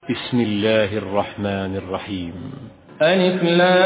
بسم الله الرحمن الرحيم. ألف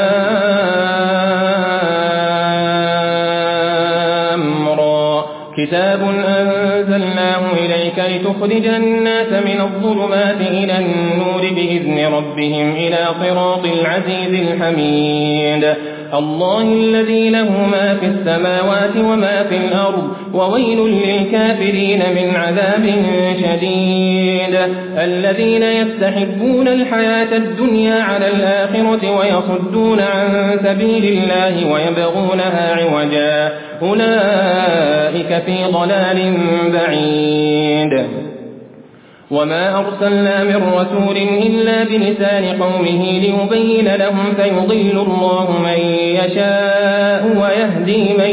لام را كتاب أنزلناه إليك لتخرج الناس من الظلمات إلى النور بإذن ربهم إلى صراط العزيز الحميد الله الذي له ما في السماوات وما في الأرض وويل للكافرين من عذاب شديد الذين يستحبون الحياة الدنيا على الآخرة ويصدون عن سبيل الله ويبغونها عوجا أولئك في ضلال بعيد وما أرسلنا من رسول إلا بلسان قومه ليبين لهم فيضل الله من يشاء ويهدي من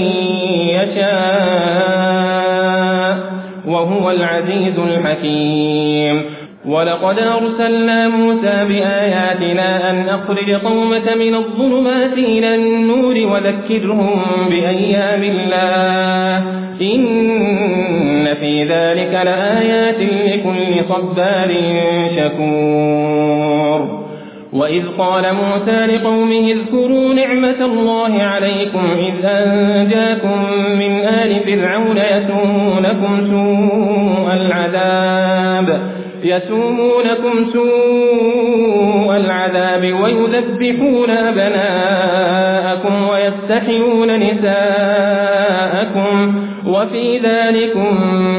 يشاء وهو العزيز الحكيم ولقد أرسلنا موسى بآياتنا أن أخرج قومك من الظلمات إلى النور وذكرهم بأيام الله إن في ذلك لآيات لكل صبار شكور وإذ قال موسى لقومه اذكروا نعمة الله عليكم إذ أنجاكم من آل فرعون يسومونكم سوء العذاب ويذبحون أبناءكم ويستحيون نساءكم وفي ذلكم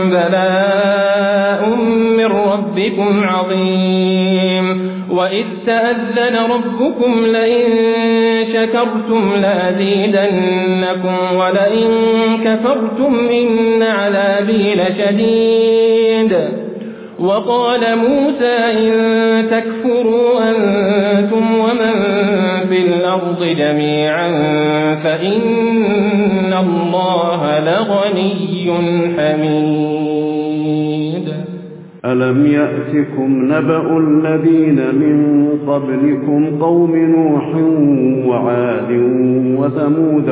بلاء من ربكم عظيم وإذ تأذن ربكم لئن شكرتم لأزيدنكم ولئن كفرتم إن عذابي لشديد وقال موسى إن تكفروا أنتم ومن في الأرض جميعا فإن الله لغني حميد ألم يأتكم نبأ الذين من قبلكم قوم نوح وعاد وثمود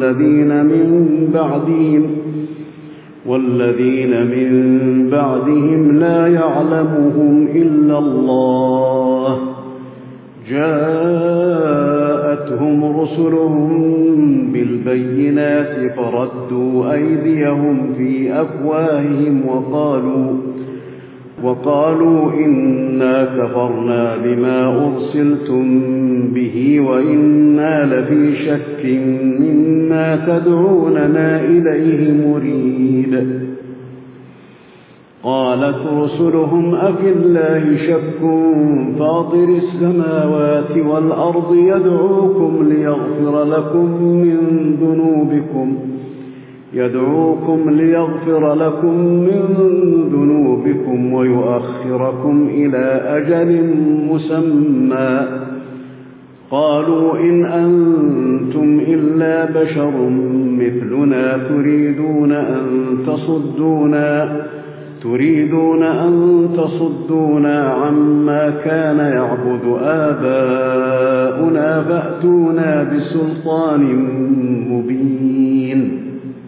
والذين من بعدهم لا يعلمهم إلا الله جاءتهم رسلهم بالبينات فردوا أيديهم في أفواههم وقالوا إنا كفرنا بما أرسلتم به وإنا لفي شك مما تدعوننا إليه مريب قالت رسلهم أفي الله شك فاطر السماوات والأرض يدعوكم ليغفر لكم من ذنوبكم ويؤخركم إلى أجل مسمى قالوا إن أنتم إلا بشر مثلنا تريدون أن تصدونا عما كان يعبد آباؤنا فأتونا بسلطان مبين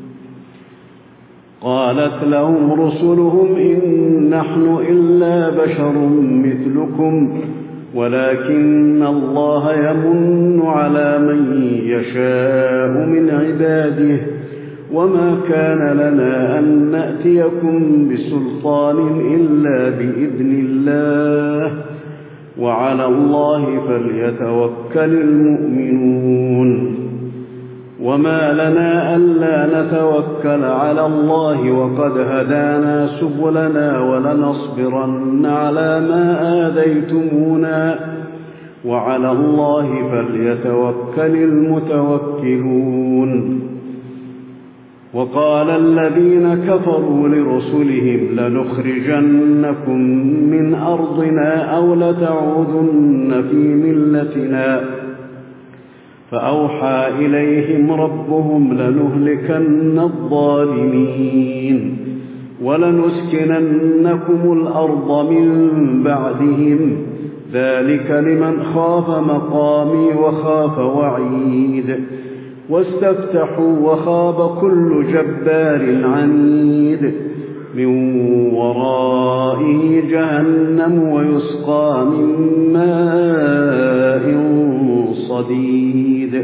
قالت لهم رسلهم إن نحن إلا بشر مثلكم ولكن الله يمن على من يشاء من عباده وما كان لنا أن نأتيكم بسلطان إلا بإذن الله وعلى الله فليتوكل المؤمنون وما لنا ألا نتوكل على الله وقد هدانا سبلنا ولنصبرن على ما آذيتمونا وعلى الله فليتوكل المتوكلون وقال الذين كفروا لرسلهم لنخرجنكم من أرضنا أو لتعودن في ملتنا فأوحى إليهم ربهم لنهلكن الظالمين ولنسكننكم الأرض من بعدهم ذلك لمن خاف مقامي وخاف وعيد واستفتحوا وخاب كل جبار عنيد من ورائه جهنم ويسقى من ماء صديد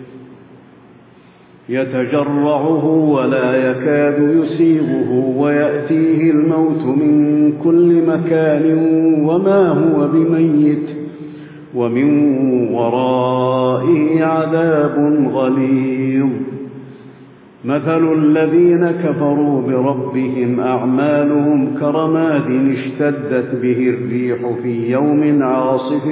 يتجرعه ولا يكاد يسيغه ويأتيه الموت من كل مكان وما هو بميت ومن ورائه عذاب غليظ مثل الذين كفروا بربهم أعمالهم كرماد اشتدت به الريح في يوم عاصف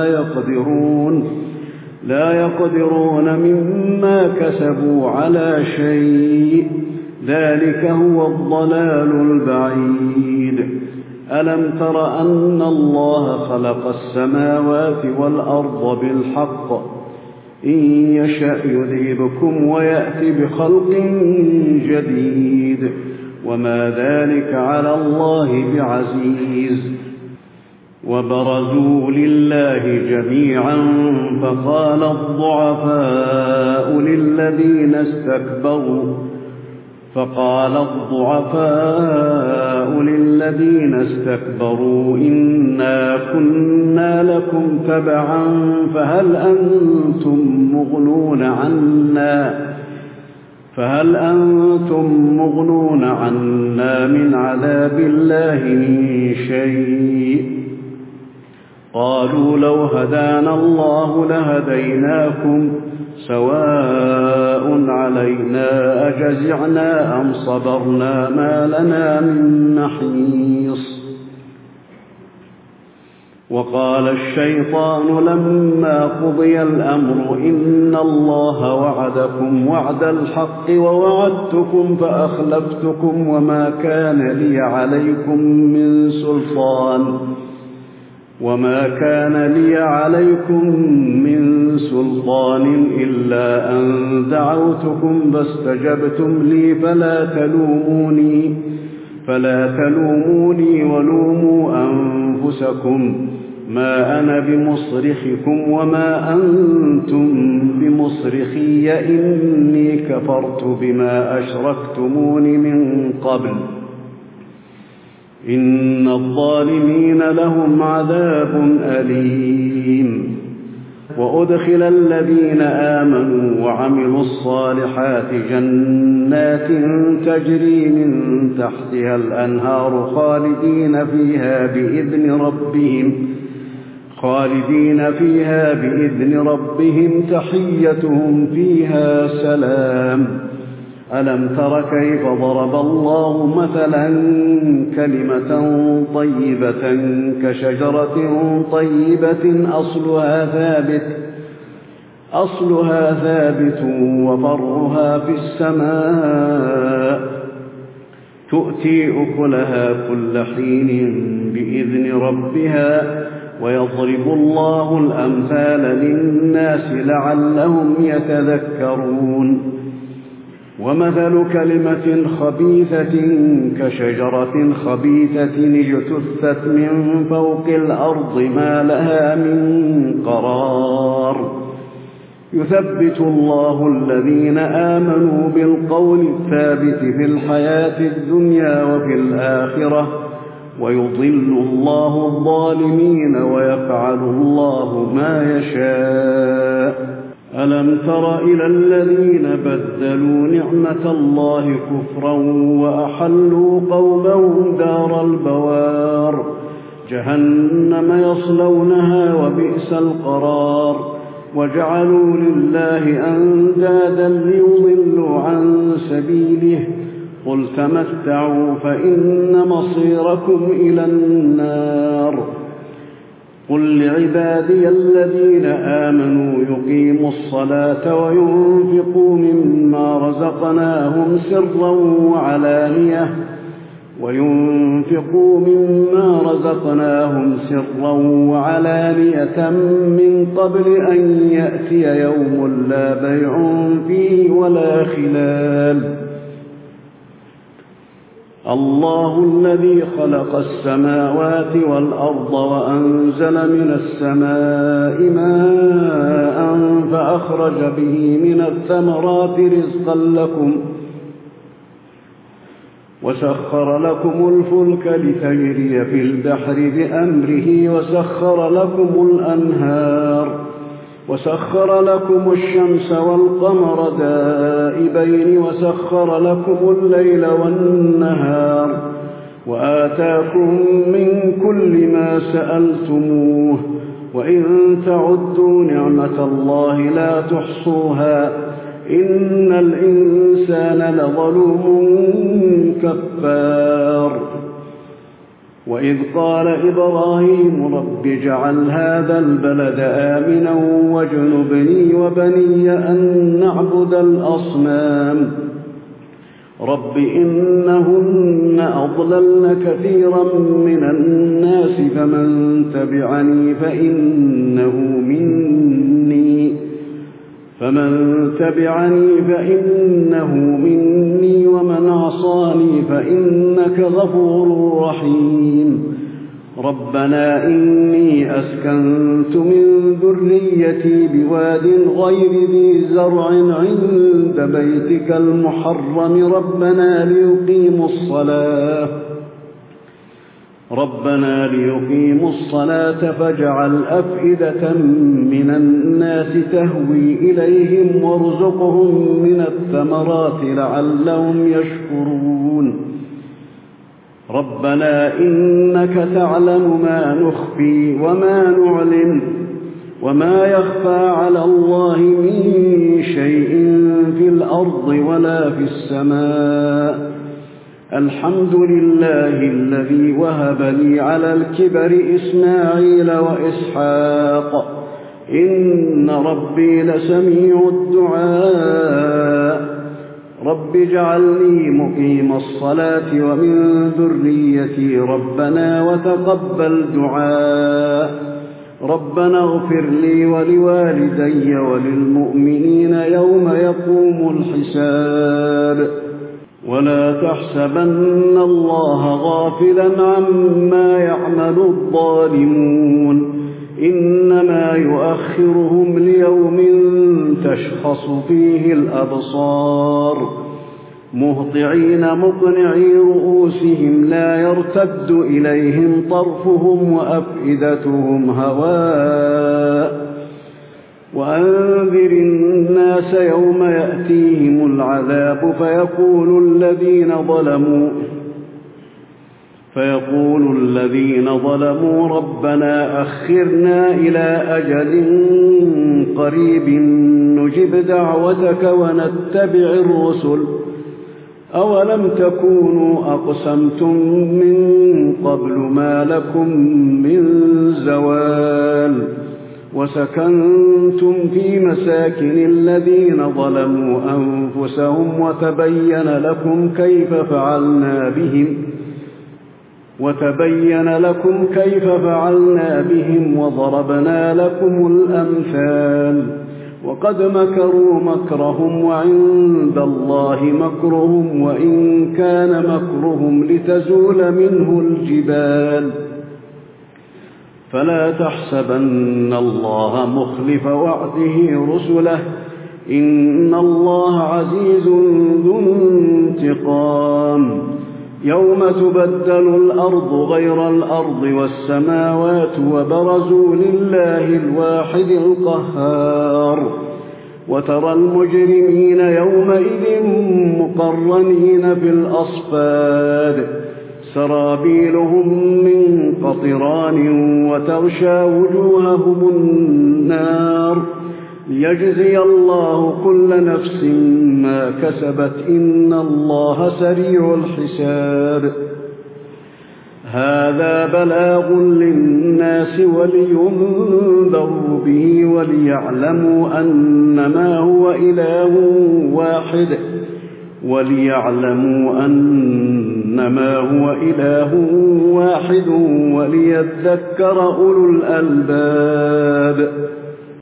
لا يقدرون مما كسبوا على شيء ذلك هو الضلال البعيد ألم تر أن الله خلق السماوات والأرض بالحق إن يشأ يذهبكم ويأتي بخلق جديد وما ذلك على الله بعزيز وبرزوا لله جميعا فقال الضعفاء للذين استكبروا إنا كنا لكم تبعا فهل أنتم مغنون عنا من عذاب الله من شيء قالوا لو هدانا الله لهديناكم سواء علينا أجزعنا أم صبرنا ما لنا من محيص وقال الشيطان لما قضي الأمر إن الله وعدكم وعد الحق ووعدتكم فأخلفتكم وما كان لي عليكم من سلطان إلا أن دعوتكم فاستجبتم لي فلا تلوموني ولوموا أنفسكم ما أنا بمصرخكم وما أنتم بمصرخي إني كفرت بما أشركتمون من قبل إن الظالمين لهم عذاب أليم وأدخل الذين آمنوا وعملوا الصالحات جنات تجري من تحتها الأنهار خالدين فيها بإذن ربهم تحيتهم فيها سلام ألم تر كيف ضرب الله مثلا كلمة طيبة كشجرة طيبة أصلها ثابت وفرعها في السماء تؤتي أكلها كل حين بإذن ربها ويضرب الله الأمثال للناس لعلهم يتذكرون ومثل كلمة خبيثة كشجرة خبيثة اجتثت من فوق الأرض ما لها من قرار يثبت الله الذين آمنوا بالقول الثابت في الحياة الدنيا وفي الآخرة ويضل الله الظالمين ويفعل الله ما يشاء ألم تر إلى الذين بدلوا نعمة الله كفرا وأحلوا قومهم دار البوار جهنم يصلونها وبئس القرار وجعلوا لله أندادا ليضلوا عن سبيله قل تمتعوا فإن مصيركم إلى النار قل لعبادي الذين آمنوا يقيموا الصلاة وينفقوا مما رزقناهم سرا وعلانية من قبل أن يأتي يوم لا بيع فيه ولا خلال الله الذي خلق السماوات والأرض وأنزل من السماء ماء فأخرج به من الثمرات رزقا لكم وسخر لكم الفلك لتجري في البحر بأمره وسخر لكم الأنهار وسخر لكم الشمس والقمر دائبين وسخر لكم الليل والنهار وآتاكم من كل ما سألتموه وإن تعدوا نعمة الله لا تحصوها إن الإنسان لظلوم كفار وإذ قال إبراهيم رب اجعل هذا البلد آمنا واجنبني وبني أن نعبد الأصنام رب إنهن أضللن كثيرا من الناس فمن تبعني فإنه مني ومن عصاني فإنك غفور رحيم ربنا إني أسكنت من ذريتي بواد غير ذي زرع عند بيتك المحرم ربنا ليقيموا الصلاة فاجعل أفئدة من الناس تهوي إليهم وارزقهم من الثمرات لعلهم يشكرون ربنا إنك تعلم ما نخفي وما نعلن وما يخفى على الله من شيء في الأرض ولا في السماء الحمد لله الذي وهب لي على الكبر إسماعيل وإسحاق إن ربي لسميع الدعاء رب اجعلني مقيم الصلاة ومن ذريتي ربنا وتقبل دعاء ربنا اغفر لي ولوالدي وللمؤمنين يوم يقوم الحساب ولا تحسبن الله غافلا عما يعمل الظالمون إنما يؤخرهم ليوم تشخص فيه الأبصار مهطعين مقنعي رؤوسهم لا يرتد إليهم طرفهم وأفئدتهم هواء وأنذر الناس يوم يأتيهم العذاب فيقول الذين ظلموا ربنا أخرنا إلى أجل قريب نجب دعوتك ونتبع الرسل أولم تكونوا أقسمتم من قبل ما لكم من زوال وسكنتم في مساكن الذين ظلموا أنفسهم وتبين لكم كيف فعلنا بهم وضربنا لكم الأمثال وقد مكروا مكرهم وعند الله مكرهم وإن كان مكرهم لتزول منه الجبال فلا تحسبن الله مخلف وعده رسله إن الله عزيز ذو انتقام يوم تبدل الأرض غير الأرض والسماوات وبرزوا لله الواحد القهار وترى المجرمين يومئذ مقرنين في الأصفاد سرابيلهم من قطران وتغشى وجوههم النار ليجزي الله كل نفس ما كسبت إن الله سريع الحساب هذا بلاغ للناس ولينذروا به وليعلموا أنما هو إله واحد وليذكر أولو الألباب